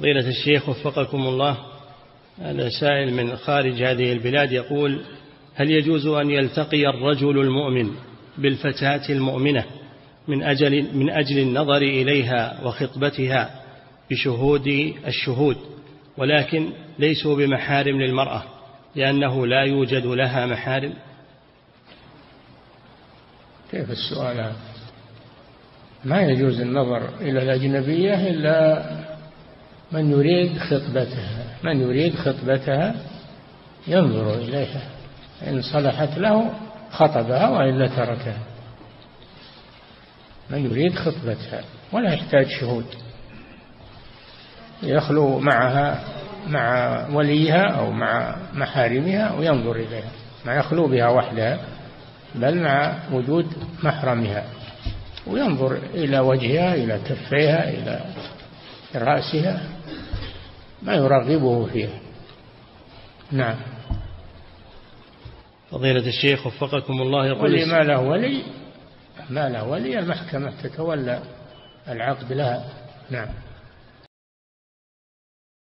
فضيلة الشيخ وفقكم الله، هذا سائل من خارج هذه البلاد يقول: هل يجوز أن يلتقي الرجل المؤمن بالفتاة المؤمنة من أجل النظر إليها وخطبتها بشهود الشهود، ولكن ليسوا بمحارم للمرأة لأنه لا يوجد لها محارم؟ كيف السؤال هذا؟ ما يجوز النظر إلى الأجنبية إلا من يريد خطبتها، من يريد خطبتها ينظر إليها، إن صلحت له خطبها وإلا تركها. من يريد خطبتها ولا يحتاج شهود، يخلو معها مع وليها أو مع محارمها وينظر إليها، ما يخلو بها وحدها بل مع وجود محرمها، وينظر إلى وجهها، إلى كفيها، إلى رأسها، ما يرغبه فيها. نعم. فضيلة الشيخ وفقكم الله، يقول: واللي ما له ولي المحكمة تتولى العقد لها. نعم.